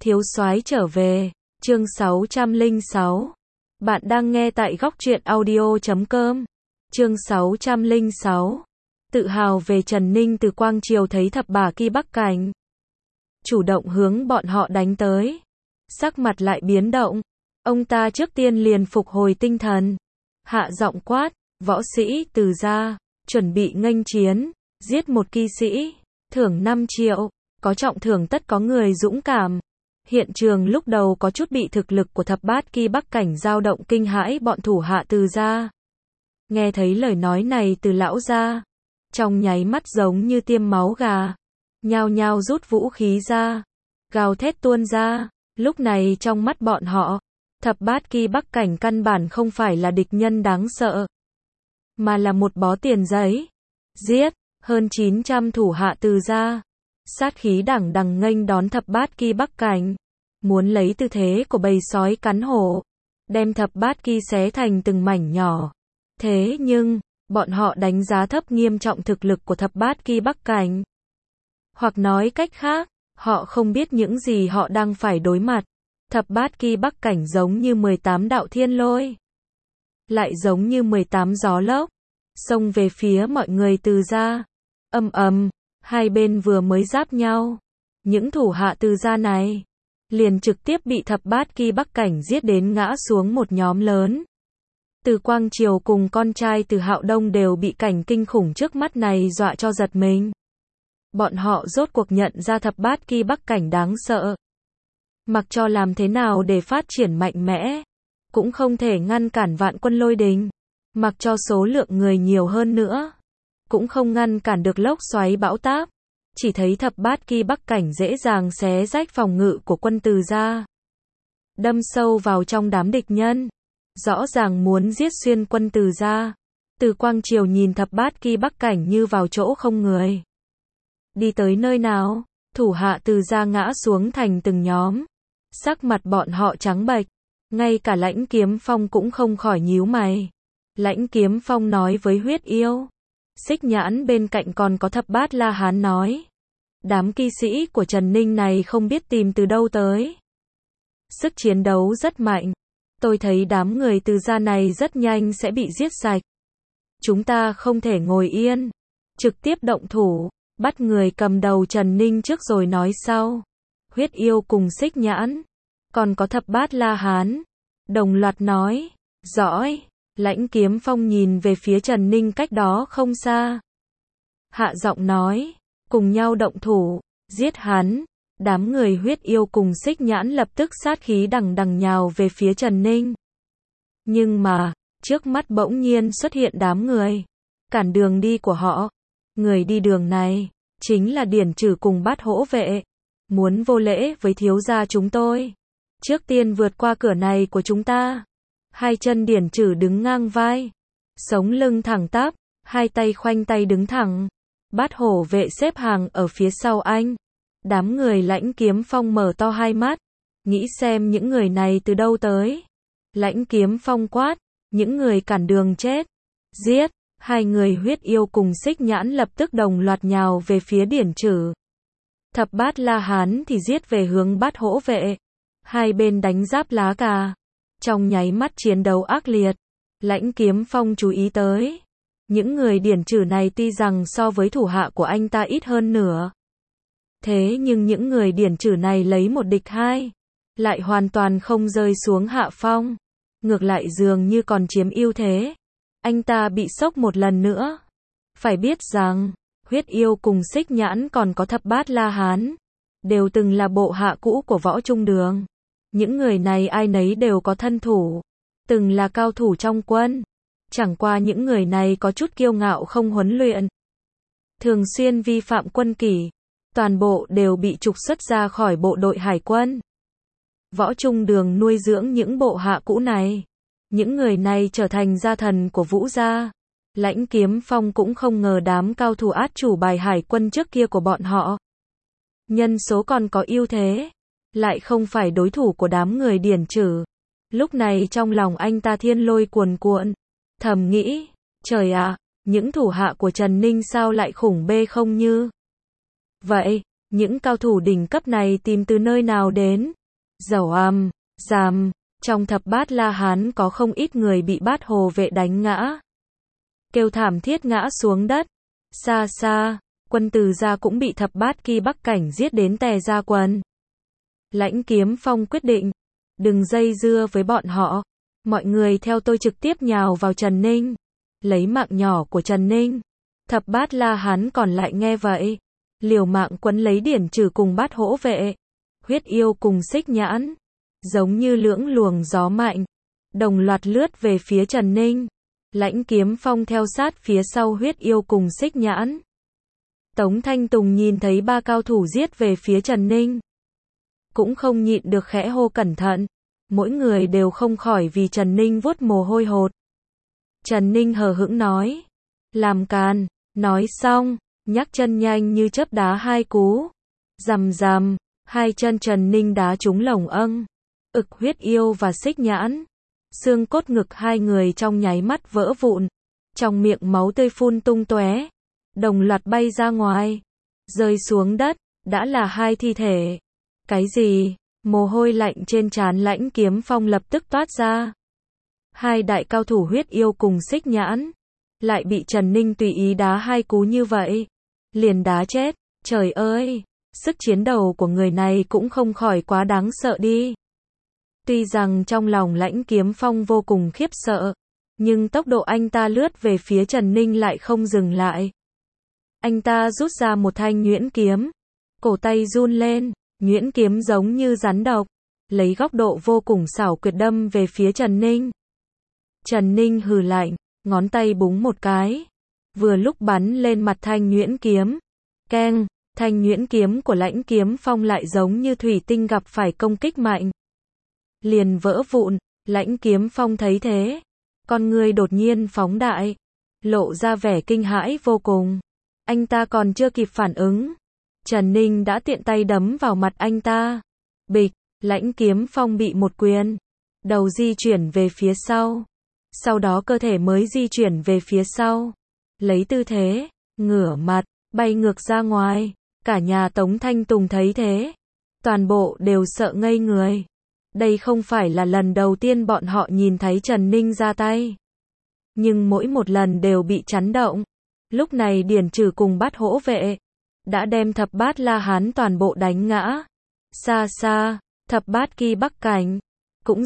Thiếu soái trở về, chương 606. Bạn đang nghe tại góc truyện audio.com. Chương 606. Tự hào về Trần Ninh. Từ Quang Triều thấy thập bả Ki Bắc Cảnh chủ động hướng bọn họ đánh tới, sắc mặt lại biến động. Ông ta trước tiên liền phục hồi tinh thần, hạ giọng quát, võ sĩ Từ gia, chuẩn bị nghênh chiến, giết một Ki sĩ, thưởng 5 triệu, có trọng thưởng tất có người dũng cảm. Hiện trường lúc đầu có chút bị thực lực của thập bát Ki Bắc Cảnh dao động kinh hãi bọn thủ hạ Từ gia. Nghe thấy lời nói này từ lão gia, trong nháy mắt giống như tiêm máu gà, nhao nhao rút vũ khí ra, gào thét tuôn ra. Lúc này trong mắt bọn họ, thập bát Ki Bắc Cảnh căn bản không phải là địch nhân đáng sợ, mà là một bó tiền giấy. Giết, hơn 900 thủ hạ Từ gia, sát khí đằng đằng nghênh đón thập bát Ki Bắc Cảnh, muốn lấy tư thế của bầy sói cắn hổ, đem thập bát Ki xé thành từng mảnh nhỏ. Thế nhưng, bọn họ đánh giá thấp nghiêm trọng thực lực của thập bát Ki Bắc Cảnh. Hoặc nói cách khác, họ không biết những gì họ đang phải đối mặt. Thập bát Ki Bắc Cảnh giống như 18 đạo thiên lôi, lại giống như 18 gió lốc, xông về phía mọi người Từ gia. Ầm ầm, hai bên vừa mới giáp nhau, những thủ hạ Từ gia này liền trực tiếp bị thập bát Ki Bắc Cảnh giết đến ngã xuống một nhóm lớn. Từ Quang Triều cùng con trai Từ Hạo Đông đều bị cảnh kinh khủng trước mắt này dọa cho giật mình. Bọn họ rốt cuộc nhận ra thập bát Ki Bắc Cảnh đáng sợ. Mặc cho làm thế nào để phát triển mạnh mẽ, cũng không thể ngăn cản vạn quân lôi đình. Mặc cho số lượng người nhiều hơn nữa, cũng không ngăn cản được lốc xoáy bão táp. Chỉ thấy thập bát Ki Bắc Cảnh dễ dàng xé rách phòng ngự của quân Từ gia, đâm sâu vào trong đám địch nhân, rõ ràng muốn giết xuyên quân Từ gia. Từ Quang Triều nhìn thập bát Ki Bắc Cảnh như vào chỗ không người. Đi tới nơi nào, thủ hạ Từ gia ngã xuống thành từng nhóm, sắc mặt bọn họ trắng bệch, ngay cả Lãnh Kiếm Phong cũng không khỏi nhíu mày. Lãnh Kiếm Phong nói với Huyết Yêu. Xích Nhãn bên cạnh còn có thập bát La Hán nói, đám Ki sĩ của Trần Ninh này không biết tìm từ đâu tới, sức chiến đấu rất mạnh. Tôi thấy đám người Từ gia này rất nhanh sẽ bị giết sạch. Chúng ta không thể ngồi yên, trực tiếp động thủ, bắt người cầm đầu Trần Ninh trước rồi nói sau. Huyết Yêu cùng Xích Nhãn, còn có thập bát La Hán, đồng loạt nói, giỏi. Lãnh Kiếm Phong nhìn về phía Trần Ninh cách đó không xa, hạ giọng nói, cùng nhau động thủ, giết hắn. Đám người Huyết Yêu cùng Xích Nhãn lập tức sát khí đằng đằng nhào về phía Trần Ninh. Nhưng mà, trước mắt bỗng nhiên xuất hiện đám người, cản đường đi của họ. Người đi đường này, chính là Điển Trử cùng Bát Hỗ Vệ, muốn vô lễ với thiếu gia chúng tôi. Trước tiên vượt qua cửa này của chúng ta. Hai chân Điển Trử đứng ngang vai, sống lưng thẳng tắp, hai tay khoanh tay đứng thẳng. Bát Hổ Vệ xếp hàng ở phía sau anh. Đám người Lãnh Kiếm Phong mở to hai mắt, nghĩ xem những người này từ đâu tới. Lãnh Kiếm Phong quát, những người cản đường chết, giết. Hai người Huyết Yêu cùng Xích Nhãn lập tức đồng loạt nhào về phía Điển Trử. Thập bát La Hán thì giết về hướng Bát Hỗ Vệ. Hai bên đánh giáp lá cà, trong nháy mắt chiến đấu ác liệt. Lãnh Kiếm Phong chú ý tới, những người Điển Trử này tuy rằng so với thủ hạ của anh ta ít hơn nửa, thế nhưng những người Điển Trử này lấy một địch hai, lại hoàn toàn không rơi xuống hạ phong, ngược lại dường như còn chiếm ưu thế. Anh ta bị sốc một lần nữa. Phải biết rằng, Huyết Yêu cùng Xích Nhãn còn có thập bát La Hán, đều từng là bộ hạ cũ của Võ Trung Đường. Những người này ai nấy đều có thân thủ, từng là cao thủ trong quân. Chẳng qua những người này có chút kiêu ngạo không huấn luyện, thường xuyên vi phạm quân kỷ, toàn bộ đều bị trục xuất ra khỏi bộ đội hải quân. Võ Trung Đường nuôi dưỡng những bộ hạ cũ này, những người này trở thành gia thần của Vũ gia. Lãnh Kiếm Phong cũng không ngờ đám cao thủ át chủ bài hải quân trước kia của bọn họ, nhân số còn có ưu thế, lại không phải đối thủ của đám người Điển Trử. Lúc này trong lòng anh ta thiên lôi cuồn cuộn, thầm nghĩ, trời ạ, những thủ hạ của Trần Ninh sao lại khủng bê không như vậy. Những cao thủ đỉnh cấp này tìm từ nơi nào đến? Dầu giàm, trong thập bát La Hán có không ít người bị Bát Hồ vệ đánh ngã. Kêu thảm thiết ngã xuống đất. Xa xa, quân Từ gia cũng bị thập bát Ki Bắc Cảnh giết đến tè ra quần. Lãnh Kiếm Phong quyết định, đừng dây dưa với bọn họ. Mọi người theo tôi trực tiếp nhào vào Trần Ninh. Lấy mạng nhỏ của Trần Ninh. Thập bát La Hán còn lại nghe vậy. Liều mạng quấn lấy Điển Trừ cùng Bát Hỗ vệ. Huyết Yêu cùng Xích Nhãn. Giống như lưỡng luồng gió mạnh. Đồng loạt lướt về phía Trần Ninh. Lãnh Kiếm Phong theo sát phía sau Huyết Yêu cùng Xích Nhãn. Tống Thanh Tùng nhìn thấy ba cao thủ giết về phía Trần Ninh. Cũng không nhịn được khẽ hô cẩn thận. Mỗi người đều không khỏi vì Trần Ninh vuốt mồ hôi hột. Trần Ninh hờ hững nói. Làm càn. Nói xong, nhắc chân nhanh như chớp đá hai cú. Rầm rầm, hai chân Trần Ninh đá trúng lồng âng. Ực Huyết Yêu và Xích Nhãn. Xương cốt ngực hai người trong nháy mắt vỡ vụn. Trong miệng máu tươi phun tung tóe. Đồng loạt bay ra ngoài. Rơi xuống đất, đã là hai thi thể. Cái gì? Mồ hôi lạnh trên trán Lãnh Kiếm Phong lập tức toát ra. Hai đại cao thủ Huyết Yêu cùng Xích Nhãn. Lại bị Trần Ninh tùy ý đá hai cú như vậy. Liền đá chết. Trời ơi! Sức chiến đấu của người này cũng không khỏi quá đáng sợ đi. Tuy rằng trong lòng Lãnh Kiếm Phong vô cùng khiếp sợ. Nhưng tốc độ anh ta lướt về phía Trần Ninh lại không dừng lại. Anh ta rút ra một thanh nhuyễn kiếm. Cổ tay run lên. Nhuyễn kiếm giống như rắn độc. Lấy góc độ vô cùng xảo quyệt đâm về phía Trần Ninh. Trần Ninh hừ lạnh. Ngón tay búng một cái. Vừa lúc bắn lên mặt thanh nhuyễn kiếm. Keng, thanh nhuyễn kiếm của Lãnh Kiếm Phong lại giống như thủy tinh gặp phải công kích mạnh. Liền vỡ vụn. Lãnh Kiếm Phong thấy thế. Con người đột nhiên phóng đại. Lộ ra vẻ kinh hãi vô cùng. Anh ta còn chưa kịp phản ứng. Trần Ninh đã tiện tay đấm vào mặt anh ta. Bịch, Lãnh Kiếm Phong bị một quyền. Đầu di chuyển về phía sau. Sau đó cơ thể mới di chuyển về phía sau. Lấy tư thế, ngửa mặt, bay ngược ra ngoài. Cả nhà Tống Thanh Tùng thấy thế. Toàn bộ đều sợ ngây người. Đây không phải là lần đầu tiên bọn họ nhìn thấy Trần Ninh ra tay. Nhưng mỗi một lần đều bị chấn động. Lúc này Điển Trừ cùng Bát Hỗ vệ. Đã đem thập bát La Hán toàn bộ đánh ngã. Xa xa, thập bát Ki Bắc Cảnh. Cũng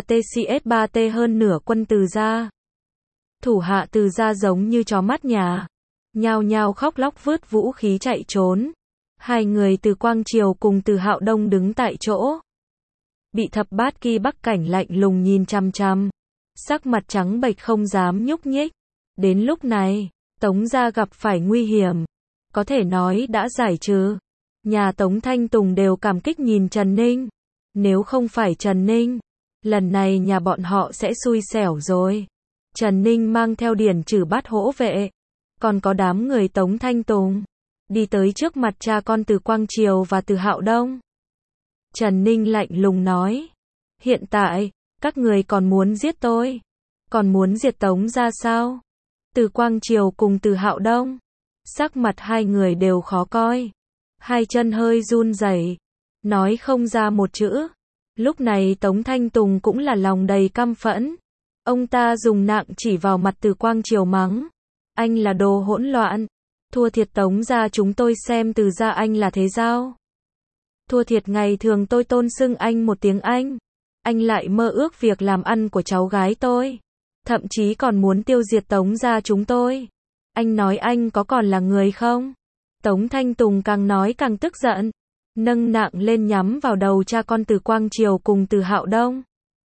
J3TCS3T hơn nửa quân Từ gia. Thủ hạ Từ gia giống như chó mắt nhà. Nhao nhao khóc lóc vứt vũ khí chạy trốn. Hai người Từ Quang Triều cùng Từ Hạo Đông đứng tại chỗ. Bị thập bát Ki Bắc Cảnh lạnh lùng nhìn chằm chằm. Sắc mặt trắng bệch không dám nhúc nhích. Đến lúc này, Tống gia gặp phải nguy hiểm. Có thể nói đã giải trừ. Nhà Tống Thanh Tùng đều cảm kích nhìn Trần Ninh. Nếu không phải Trần Ninh, lần này nhà bọn họ sẽ xui xẻo rồi. Trần Ninh mang theo Điển Trừ Bát Hỗ vệ. Còn có đám người Tống Thanh Tùng. Đi tới trước mặt cha con Từ Quang Triều và Từ Hạo Đông. Trần Ninh lạnh lùng nói. Hiện tại, các người còn muốn giết tôi? Còn muốn diệt Tống ra sao? Từ Quang Triều cùng Từ Hạo Đông. Sắc mặt hai người đều khó coi. Hai chân hơi run rẩy. Nói không ra một chữ. Lúc này Tống Thanh Tùng cũng là lòng đầy căm phẫn. Ông ta dùng nặng chỉ vào mặt Từ Quang Triều mắng. Anh là đồ hỗn loạn. Thua thiệt Tống gia chúng tôi xem Từ gia anh là thế giao. Thua thiệt ngày thường tôi tôn xưng anh một tiếng anh. Anh lại mơ ước việc làm ăn của cháu gái tôi. Thậm chí còn muốn tiêu diệt Tống gia chúng tôi. Anh nói anh có còn là người không? Tống Thanh Tùng càng nói càng tức giận. Nâng nặng lên nhắm vào đầu cha con Từ Quang Triều cùng Từ Hạo Đông.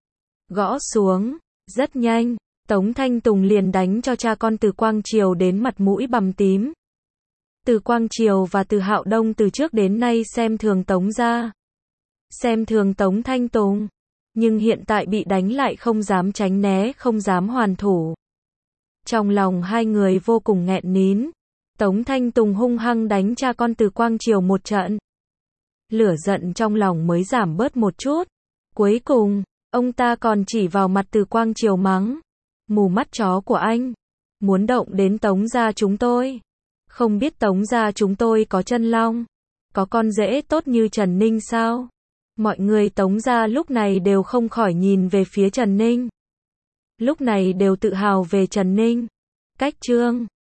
Gõ xuống. Rất nhanh, Tống Thanh Tùng liền đánh cho cha con Từ Quang Triều đến mặt mũi bầm tím. Từ Quang Triều và Từ Hạo Đông từ trước đến nay xem thường Tống gia. Xem thường Tống Thanh Tùng. Nhưng hiện tại bị đánh lại không dám tránh né, không dám hoàn thủ. Trong lòng hai người vô cùng nghẹn nín. Tống Thanh Tùng hung hăng đánh cha con Từ Quang Triều một trận. Lửa giận trong lòng mới giảm bớt một chút. Cuối cùng, ông ta còn chỉ vào mặt Từ Quang Triều mắng. Mù mắt chó của anh. Muốn động đến Tống gia chúng tôi. Không biết Tống gia chúng tôi có chân long. có con rể tốt như Trần Ninh sao? Mọi người Tống gia lúc này đều không khỏi nhìn về phía Trần Ninh. Lúc này đều tự hào về Trần Ninh. Cách Trương